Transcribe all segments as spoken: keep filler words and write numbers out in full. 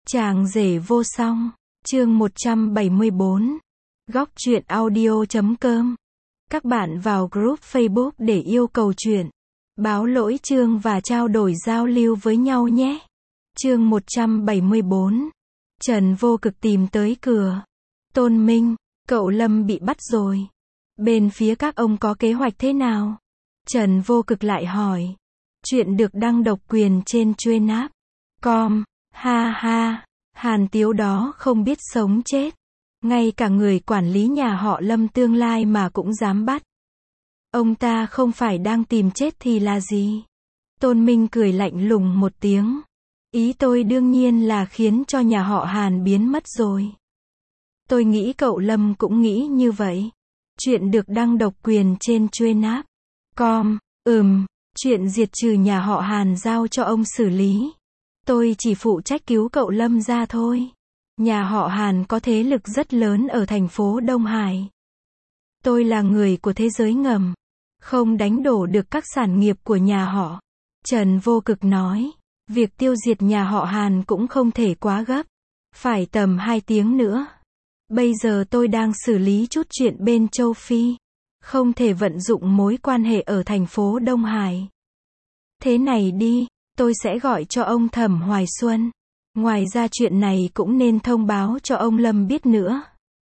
Chàng rể vô song, chương một trăm bảy mươi bốn. Góc truyện audio chấm com. Các bạn vào group Facebook để yêu cầu truyện, báo lỗi chương và trao đổi giao lưu với nhau nhé. Chương một trăm bảy mươi bốn. Trần Vô Cực tìm tới cửa. Tôn Minh, cậu Lâm bị bắt rồi. Bên phía các ông có kế hoạch thế nào? Trần Vô Cực lại hỏi. Chuyện được đăng độc quyền trên chuyên app com. Ha ha, Hàn Tiếu đó không biết sống chết. Ngay cả người quản lý nhà họ Lâm tương lai mà cũng dám bắt. Ông ta không phải đang tìm chết thì là gì? Tôn Minh cười lạnh lùng một tiếng. Ý tôi đương nhiên là khiến cho nhà họ Hàn biến mất rồi. Tôi nghĩ cậu Lâm cũng nghĩ như vậy. Chuyện được đăng độc quyền trên chuyên app com. Ừm, chuyện diệt trừ nhà họ Hàn giao cho ông xử lý. Tôi chỉ phụ trách cứu cậu Lâm ra thôi. Nhà họ Hàn có thế lực rất lớn ở thành phố Đông Hải. Tôi là người của thế giới ngầm. Không đánh đổ được các sản nghiệp của nhà họ. Trần Vô Cực nói. Việc tiêu diệt nhà họ Hàn cũng không thể quá gấp. Phải tầm hai tiếng nữa. Bây giờ tôi đang xử lý chút chuyện bên châu Phi. Không thể vận dụng mối quan hệ ở thành phố Đông Hải. Thế này đi. Tôi sẽ gọi cho ông Thẩm Hoài Xuân. Ngoài ra chuyện này cũng nên thông báo cho ông Lâm biết nữa.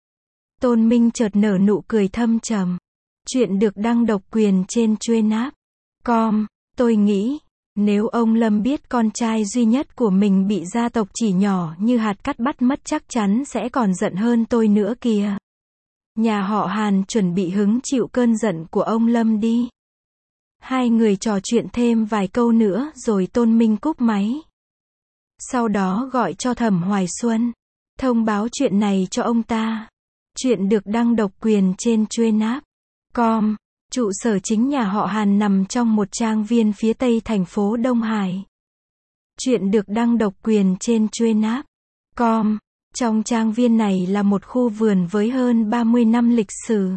Tôn Minh chợt nở nụ cười thâm trầm. Chuyện được đăng độc quyền trên chuyên app com. Tôi nghĩ, nếu ông Lâm biết con trai duy nhất của mình bị gia tộc chỉ nhỏ như hạt cát bắt mất chắc chắn sẽ còn giận hơn tôi nữa kìa. Nhà họ Hàn chuẩn bị hứng chịu cơn giận của ông Lâm đi. Hai người trò chuyện thêm vài câu nữa rồi Tôn Minh cúp máy. Sau đó gọi cho Thẩm Hoài Xuân. Thông báo chuyện này cho ông ta. Chuyện được đăng độc quyền trên chuyên app com. Trụ sở chính nhà họ Hàn nằm trong một trang viên phía tây thành phố Đông Hải. Chuyện được đăng độc quyền trên chuyên app com. Trong trang viên này là một khu vườn với hơn ba mươi năm lịch sử.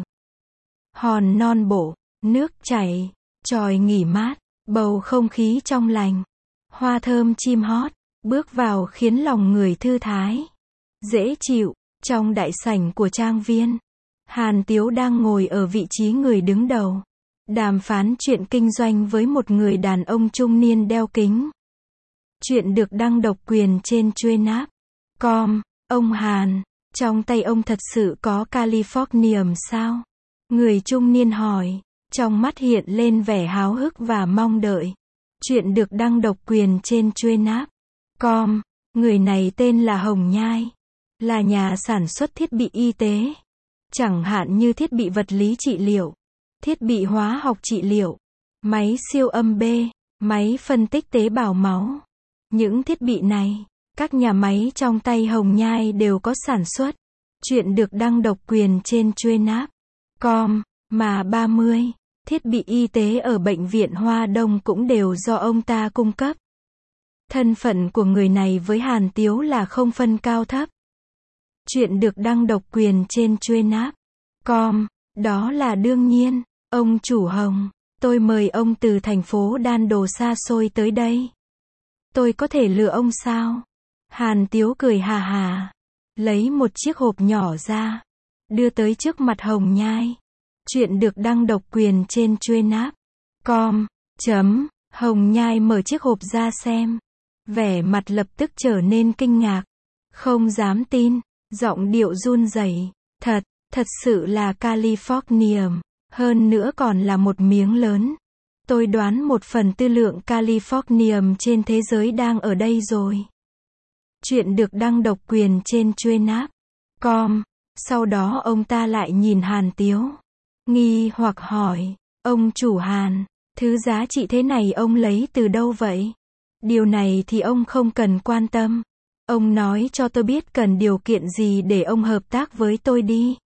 Hòn non bộ, nước chảy, chòi nghỉ mát, bầu không khí trong lành, hoa thơm chim hót, bước vào khiến lòng người thư thái, dễ chịu. Trong đại sảnh của trang viên, Hàn Tiếu đang ngồi ở vị trí người đứng đầu, đàm phán chuyện kinh doanh với một người đàn ông trung niên đeo kính. Chuyện được đăng độc quyền trên chuyên app com. Ông Hàn, trong tay ông thật sự có Californium sao? Người trung niên hỏi, trong mắt hiện lên vẻ háo hức và mong đợi. Chuyện được đăng độc quyền trên chuyên app com. Người này tên là Hồng Nhai, là nhà sản xuất thiết bị y tế, chẳng hạn như thiết bị vật lý trị liệu, thiết bị hóa học trị liệu, máy siêu âm B, máy phân tích tế bào máu. Những thiết bị này, các nhà máy trong tay Hồng Nhai đều có sản xuất. Chuyện được đăng độc quyền trên chuyên app com. Mà ba mươi thiết bị y tế ở Bệnh viện Hoa Đông cũng đều do ông ta cung cấp. Thân phận của người này với Hàn Tiếu là không phân cao thấp. Chuyện được đăng độc quyền trên chuyên app com. Đó là đương nhiên. Ông chủ Hồng, tôi mời ông từ thành phố Đan Đồ xa xôi tới đây. Tôi có thể lừa ông sao? Hàn Tiếu cười hà hà, lấy một chiếc hộp nhỏ ra, đưa tới trước mặt Hồng Nhai. Chuyện được đăng độc quyền trên chuyên app com. Chấm. Hồng Nhai mở chiếc hộp ra xem. Vẻ mặt lập tức trở nên kinh ngạc. Không dám tin. Giọng điệu run rẩy. Thật, thật sự là Californium. Hơn nữa còn là một miếng lớn. Tôi đoán một phần tư lượng Californium trên thế giới đang ở đây rồi. Chuyện được đăng độc quyền trên chuyên app com. Sau đó ông ta lại nhìn Hàn Tiếu, nghi hoặc hỏi, ông chủ Hàn, thứ giá trị thế này ông lấy từ đâu vậy? Điều này thì ông không cần quan tâm. Ông nói cho tôi biết cần điều kiện gì để ông hợp tác với tôi đi.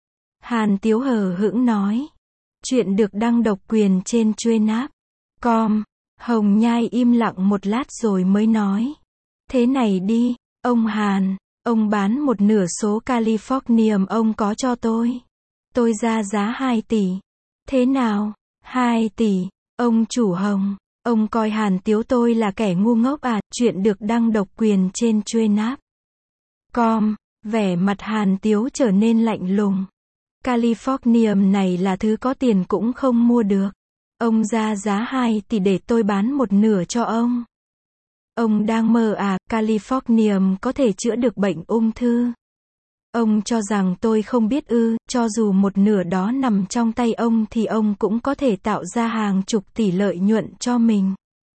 Hàn Tiếu hờ hững nói. Chuyện được đăng độc quyền trên chuyên app com. Hồng Nhai im lặng một lát rồi mới nói. Thế này đi, ông Hàn, ông bán một nửa số Californium ông có cho tôi. Tôi ra giá hai tỷ. Thế nào? hai tỷ. Ông chủ Hồng, ông coi Hàn Tiếu tôi là kẻ ngu ngốc à? Chuyện được đăng độc quyền trên chuyên app Com, vẻ mặt Hàn Tiếu trở nên lạnh lùng. Californium này là thứ có tiền cũng không mua được. Ông ra giá hai tỷ để tôi bán một nửa cho ông. Ông đang mơ à, Californium có thể chữa được bệnh ung thư. Ông cho rằng tôi không biết ư, cho dù một nửa đó nằm trong tay ông thì ông cũng có thể tạo ra hàng chục tỷ lợi nhuận cho mình.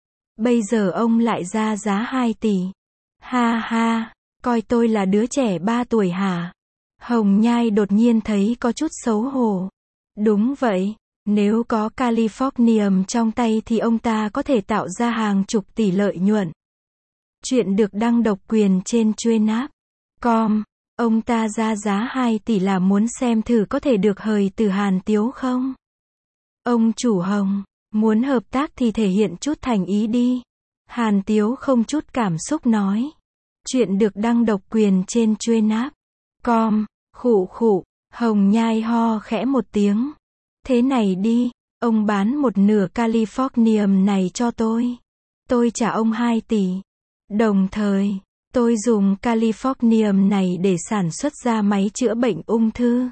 Bây giờ ông lại ra giá hai tỷ. Ha ha, coi tôi là đứa trẻ ba tuổi hả? Hồng Nhai đột nhiên thấy có chút xấu hổ. Đúng vậy, nếu có Californium trong tay thì ông ta có thể tạo ra hàng chục tỷ lợi nhuận. Chuyện được đăng độc quyền trên Truenap chấm com. Ông ta ra giá hai tỷ là muốn xem thử có thể được hời từ Hàn Tiếu không? Ông chủ Hồng, muốn hợp tác thì thể hiện chút thành ý đi. Hàn Tiếu không chút cảm xúc nói. Chuyện được đăng độc quyền trên Truenap chấm com. Khụ khụ, Hồng Nhai ho khẽ một tiếng. Thế này đi, ông bán một nửa Californium này cho tôi. Tôi trả ông hai tỷ. Đồng thời, tôi dùng Californium này để sản xuất ra máy chữa bệnh ung thư.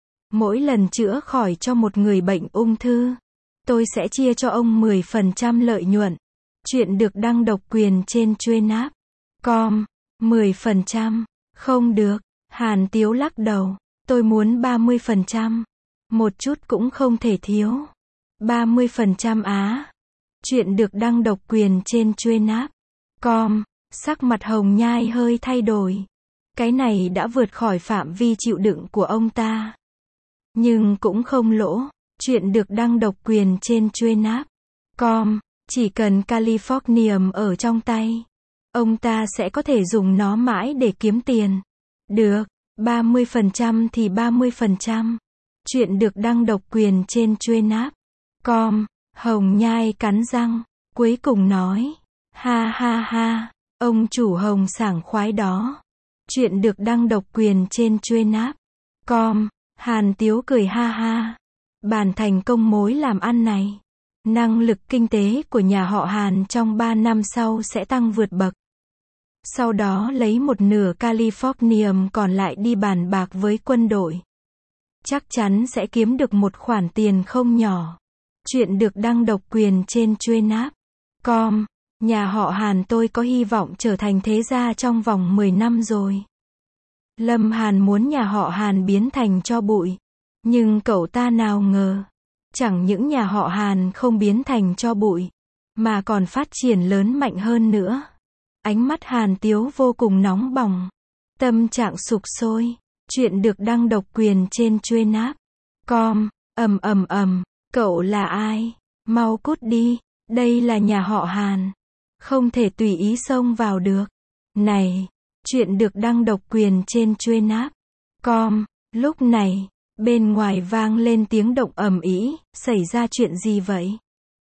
Mỗi lần chữa khỏi cho một người bệnh ung thư, tôi sẽ chia cho ông mười phần trăm lợi nhuận. Chuyện được đăng độc quyền trên Truenap chấm com. mười phần trăm. Không được. Hàn Tiếu lắc đầu. Tôi muốn ba mươi phần trăm. Một chút cũng không thể thiếu. ba mươi phần trăm á. Chuyện được đăng độc quyền trên Truenap chấm com. Sắc mặt Hồng Nhai hơi thay đổi. Cái này đã vượt khỏi phạm vi chịu đựng của ông ta. Nhưng cũng không lỗ. Chuyện được đăng độc quyền trên Truenap chấm com. Chỉ cần Californium ở trong tay, ông ta sẽ có thể dùng nó mãi để kiếm tiền. Được, ba mươi phần trăm thì ba mươi phần trăm. Chuyện được đăng độc quyền trên Truenap chấm com. Hồng Nhai cắn răng, cuối cùng nói. Ha ha ha, ông chủ Hồng sảng khoái đó. Chuyện được đăng độc quyền trên Truenap chấm com. Hàn Tiếu cười ha ha. Bàn thành công mối làm ăn này. Năng lực kinh tế của nhà họ Hàn trong ba năm sau sẽ tăng vượt bậc. Sau đó lấy một nửa Californium còn lại đi bàn bạc với quân đội. Chắc chắn sẽ kiếm được một khoản tiền không nhỏ. Chuyện được đăng độc quyền trên Truenap chấm com. Nhà họ Hàn tôi có hy vọng trở thành thế gia trong vòng mười năm rồi. Lâm Hàn muốn nhà họ Hàn biến thành tro bụi. Nhưng cậu ta nào ngờ. Chẳng những nhà họ Hàn không biến thành tro bụi, mà còn phát triển lớn mạnh hơn nữa. Ánh mắt Hàn Tiếu vô cùng nóng bỏng. Tâm trạng sục sôi. Chuyện được đăng độc quyền trên Truenap chấm com. Ầm ầm ầm, cậu là ai? Mau cút đi, đây là nhà họ Hàn. Không thể tùy ý xông vào được. Này, chuyện được đăng độc quyền trên Truenap chấm com. Lúc này, bên ngoài vang lên tiếng động ầm ĩ, xảy ra chuyện gì vậy?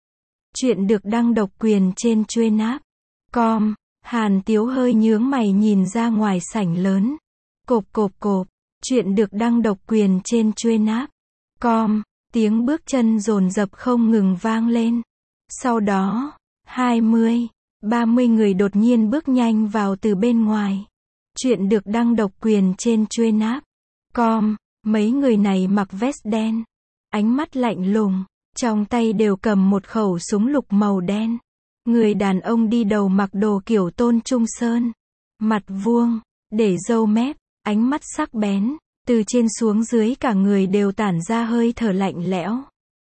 Chuyện được đăng độc quyền trên Truenap chấm com. Hàn Tiếu hơi nhướng mày nhìn ra ngoài sảnh lớn. Cộp cộp cộp, chuyện được đăng độc quyền trên Truenap chấm com. Tiếng bước chân dồn dập không ngừng vang lên. Sau đó, hai mươi, ba mươi người đột nhiên bước nhanh vào từ bên ngoài. Chuyện được đăng độc quyền trên Truenap chấm com. Mấy người này mặc vest đen, ánh mắt lạnh lùng, trong tay đều cầm một khẩu súng lục màu đen. Người đàn ông đi đầu mặc đồ kiểu Tôn Trung Sơn, mặt vuông, để râu mép, ánh mắt sắc bén, từ trên xuống dưới cả người đều tản ra hơi thở lạnh lẽo.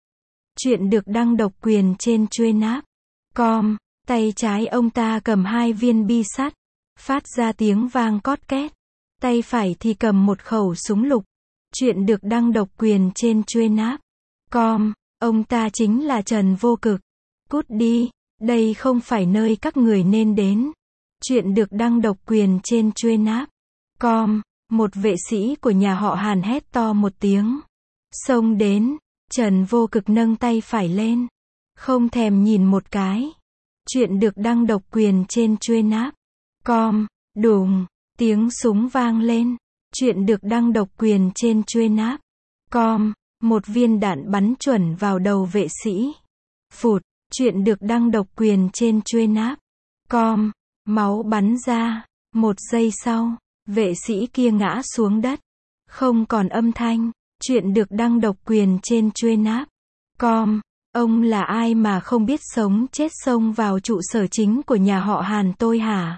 Chuyện được đăng độc quyền trên Truenap chấm com. Tay trái ông ta cầm hai viên bi sắt, phát ra tiếng vang cót két. Tay phải thì cầm một khẩu súng lục. Chuyện được đăng độc quyền trên Truenap chấm com. Ông ta chính là Trần Vô Cực. Cút đi, đây không phải nơi các người nên đến. Chuyện được đăng độc quyền trên Truenap chấm com. Một vệ sĩ của nhà họ Hàn hét to một tiếng. Xông đến, Trần Vô Cực nâng tay phải lên. Không thèm nhìn một cái. Chuyện được đăng độc quyền trên Truenap chấm com. Đùng, tiếng súng vang lên. Chuyện được đăng độc quyền trên Truenap chấm com. Một viên đạn bắn chuẩn vào đầu vệ sĩ. Phụt, chuyện được đăng độc quyền trên Truenap chấm com. Máu bắn ra. Một giây sau, Vệ sĩ kia ngã xuống đất. Không còn âm thanh. Chuyện được đăng độc quyền trên chuên app. Com. Ông là ai mà không biết sống chết xông vào trụ sở chính của nhà họ Hàn tôi hả?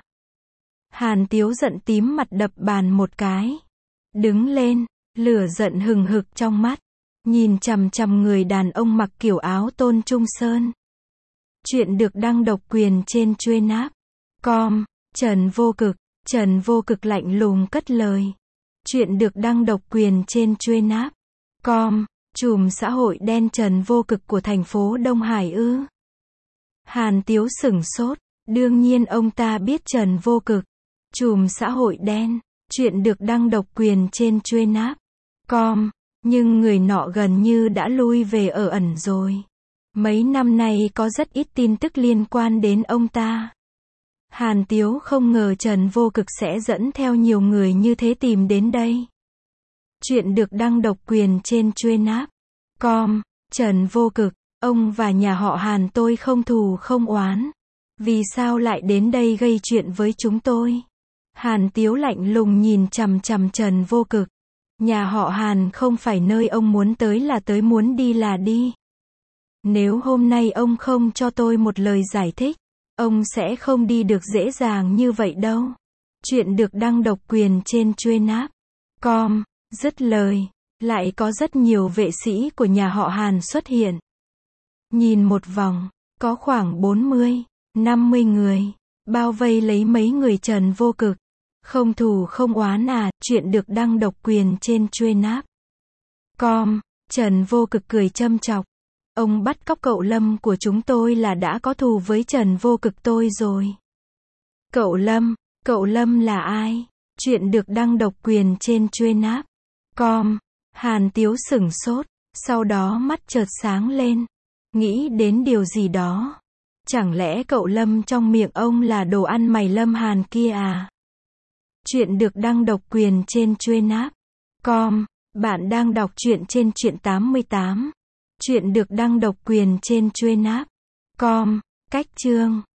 Hàn Tiếu giận tím mặt đập bàn một cái. Đứng lên, lửa giận hừng hực trong mắt. Nhìn chằm chằm người đàn ông mặc kiểu áo Tôn Trung Sơn. Chuyện được đăng độc quyền trên chuên app. Com. Trần Vô Cực. Trần Vô Cực lạnh lùng cất lời. Chuyện được đăng độc quyền trên chuên app. Com. Chùm xã hội đen Trần Vô Cực của thành phố Đông Hải ư? Hàn Tiếu sửng sốt. Đương nhiên ông ta biết Trần Vô Cực. Chùm xã hội đen. Chuyện được đăng độc quyền trên chuên app. Com. Nhưng người nọ gần như đã lui về ở ẩn rồi. Mấy năm nay có rất ít tin tức liên quan đến ông ta. Hàn Tiếu không ngờ Trần Vô Cực sẽ dẫn theo nhiều người như thế tìm đến đây. Chuyện được đăng độc quyền trên chuên app. Com. Trần Vô Cực. Ông và nhà họ Hàn tôi không thù không oán. Vì sao lại đến đây gây chuyện với chúng tôi? Hàn Tiếu lạnh lùng nhìn chằm chằm Trần Vô Cực. Nhà họ Hàn không phải nơi ông muốn tới là tới, muốn đi là đi. Nếu hôm nay ông không cho tôi một lời giải thích, ông sẽ không đi được dễ dàng như vậy đâu. Chuyện được đăng độc quyền trên chuên app. Com. Dứt lời, lại có rất nhiều vệ sĩ của nhà họ Hàn xuất hiện. Nhìn một vòng, có khoảng bốn mươi, năm mươi người, bao vây lấy mấy người Trần Vô Cực. Không thù không oán à? Chuyện được đăng độc quyền trên chuên app. Com. Trần Vô Cực cười châm chọc. Ông bắt cóc cậu Lâm của chúng tôi là đã có thù với Trần Vô Cực tôi rồi. Cậu Lâm, cậu Lâm là ai? Chuyện được đăng độc quyền trên chuên app. Com. Hàn Tiếu sửng sốt, sau đó mắt chợt sáng lên. Nghĩ đến điều gì đó. Chẳng lẽ cậu Lâm trong miệng ông là đồ ăn mày Lâm Hàn kia à? Chuyện được đăng độc quyền trên chuên app. Com. Bạn đang đọc truyện trên truyện tám mươi tám. Chuyện được đăng độc quyền trên chuên app. Com. Cách chương